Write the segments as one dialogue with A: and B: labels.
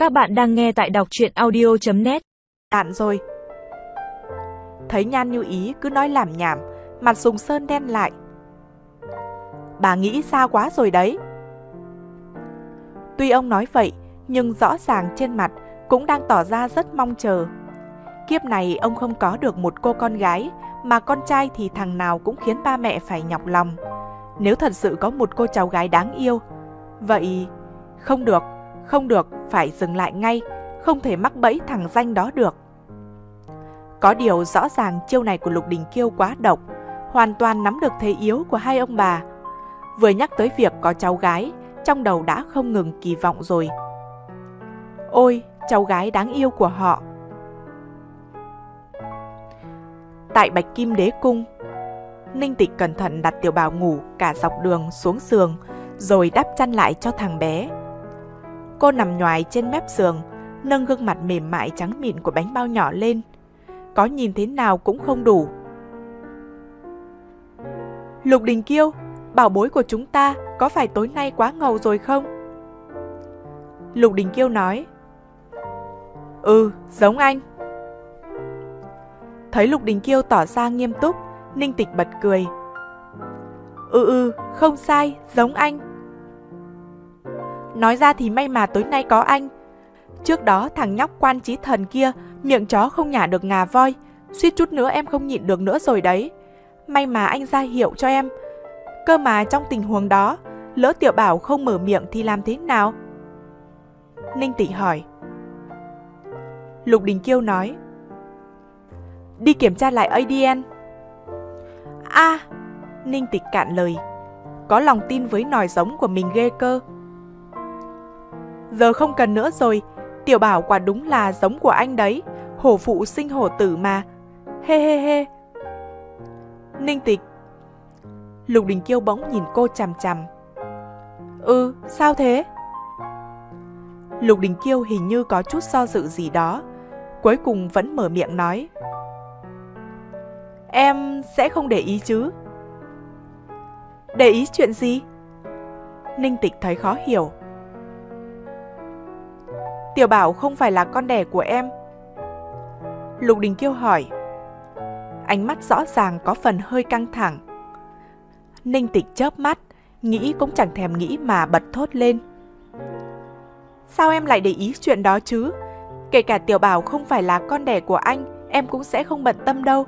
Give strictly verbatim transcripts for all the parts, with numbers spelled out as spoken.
A: Các bạn đang nghe tại đọc truyện audio chấm net.
B: Đạn rồi. Thấy Nhan Như Ý cứ nói làm nhảm, mặt Sùng Sơn đen lại. Bà nghĩ sao quá rồi đấy. Tuy ông nói vậy, nhưng rõ ràng trên mặt cũng đang tỏ ra rất mong chờ. Kiếp này ông không có được một cô con gái, mà con trai thì thằng nào cũng khiến ba mẹ phải nhọc lòng. Nếu thật sự có một cô cháu gái đáng yêu, vậy... Không được, không được, phải dừng lại ngay, không thể mắc bẫy thằng danh đó được. Có điều rõ ràng chiêu này của Lục Đình Kiêu quá độc, hoàn toàn nắm được thế yếu của hai ông bà. Vừa nhắc tới việc có cháu gái, trong đầu đã không ngừng kỳ vọng rồi. Ôi, cháu gái đáng yêu của họ. Tại Bạch Kim Đế Cung, Ninh Tịch cẩn thận đặt Tiểu Bảo ngủ cả dọc đường xuống giường, rồi đắp chăn lại cho thằng bé. Cô nằm nhoài trên mép giường, nâng gương mặt mềm mại trắng mịn của bánh bao nhỏ lên. Có nhìn thế nào cũng không đủ. Lục Đình Kiêu, bảo bối của chúng ta có phải tối nay quá ngầu rồi không? Lục Đình Kiêu nói. Ừ, giống anh. Thấy Lục Đình Kiêu tỏ ra nghiêm túc, Ninh Tịch bật cười. Ừ ừ, không sai, giống anh. Nói ra thì may mà tối nay có anh. Trước đó thằng nhóc Quan Chí Thần kia miệng chó không nhả được ngà voi, suýt chút nữa em không nhịn được nữa rồi đấy. May mà anh ra hiệu cho em. Cơ mà trong tình huống đó, lỡ Tiểu Bảo không mở miệng thì làm thế nào? Ninh Tịch hỏi. Lục Đình Kiêu nói. Đi kiểm tra lại a đê en. À, Ninh Tịch cạn lời. Có lòng tin với nòi giống của mình ghê cơ. Giờ không cần nữa rồi, Tiểu Bảo quả đúng là giống của anh đấy, hổ phụ sinh hổ tử mà. Hê hê hê. Ninh Tịch. Lục Đình Kiêu bỗng nhìn cô chằm chằm. Ừ, sao thế? Lục Đình Kiêu hình như có chút do dự gì đó, cuối cùng vẫn mở miệng nói. Em sẽ không để ý chứ? Để ý chuyện gì? Ninh Tịch thấy khó hiểu. Tiểu Bảo không phải là con đẻ của em. Lục Đình Kiêu hỏi. Ánh mắt rõ ràng có phần hơi căng thẳng. Ninh Tịch chớp mắt, nghĩ cũng chẳng thèm nghĩ mà bật thốt lên. Sao em lại để ý chuyện đó chứ? Kể cả Tiểu Bảo không phải là con đẻ của anh, em cũng sẽ không bận tâm đâu.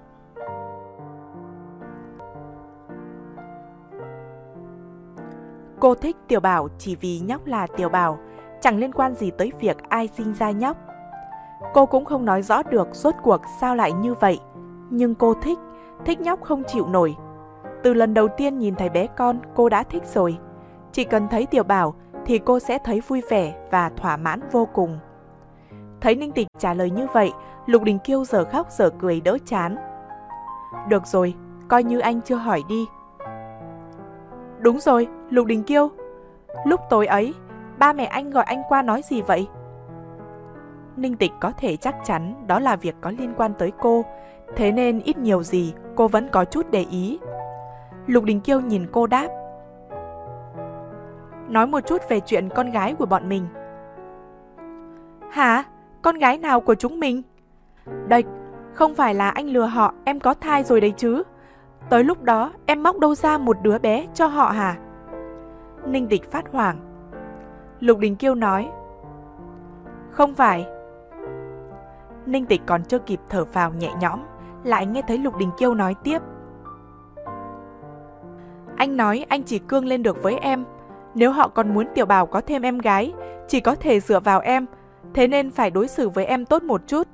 B: Cô thích Tiểu Bảo chỉ vì nhóc là Tiểu Bảo, chẳng liên quan gì tới việc ai sinh ra nhóc. Cô cũng không nói rõ được rốt cuộc sao lại như vậy, nhưng cô thích, thích nhóc không chịu nổi. Từ lần đầu tiên nhìn thấy bé con, cô đã thích rồi. Chỉ cần thấy Tiểu Bảo thì cô sẽ thấy vui vẻ và thỏa mãn vô cùng. Thấy Ninh Tịch trả lời như vậy, Lục Đình Kiêu giờ khóc giờ cười đỡ chán. Được rồi, coi như anh chưa hỏi đi. Đúng rồi, Lục Đình Kiêu. Lúc tối ấy, ba mẹ anh gọi anh qua nói gì vậy? Ninh Tịch có thể chắc chắn đó là việc có liên quan tới cô, thế nên ít nhiều gì cô vẫn có chút để ý. Lục Đình Kiêu nhìn cô đáp. Nói một chút về chuyện con gái của bọn mình. Hả? Con gái nào của chúng mình? Đệch, không phải là anh lừa họ em có thai rồi đấy chứ? Tới lúc đó em móc đâu ra một đứa bé cho họ hả? Ninh Tịch phát hoảng. Lục Đình Kiêu nói. Không phải. Ninh Tịch còn chưa kịp thở phào nhẹ nhõm, lại nghe thấy Lục Đình Kiêu nói tiếp. Anh nói anh chỉ cương lên được với em. Nếu họ còn muốn Tiểu Bảo có thêm em gái, chỉ có thể dựa vào em, thế nên phải đối xử với em tốt một chút.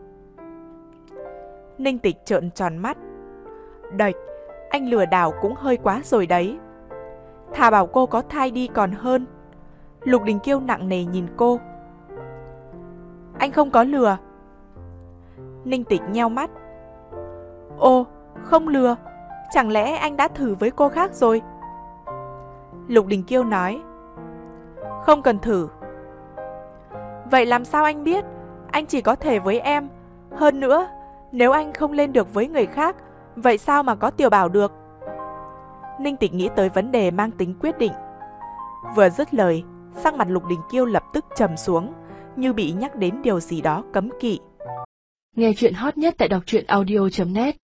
B: Ninh Tịch trợn tròn mắt. Đệch, anh lừa đảo cũng hơi quá rồi đấy. Thà bảo cô có thai đi còn hơn. Lục Đình Kiêu nặng nề nhìn cô. Anh không có lừa. Ninh Tịch nheo mắt. Ồ, không lừa. Chẳng lẽ anh đã thử với cô khác rồi? Lục Đình Kiêu nói. Không cần thử. Vậy làm sao anh biết? Anh chỉ có thể với em. Hơn nữa, nếu anh không lên được với người khác, vậy sao mà có Tiểu Bảo được? Ninh Tịch nghĩ tới vấn đề mang tính quyết định. Vừa dứt lời, sắc mặt Lục Đình Kiêu lập tức trầm xuống, như bị nhắc đến điều gì đó cấm kỵ.
C: Nghe chuyện hot nhất tại đọc truyện audio chấm net.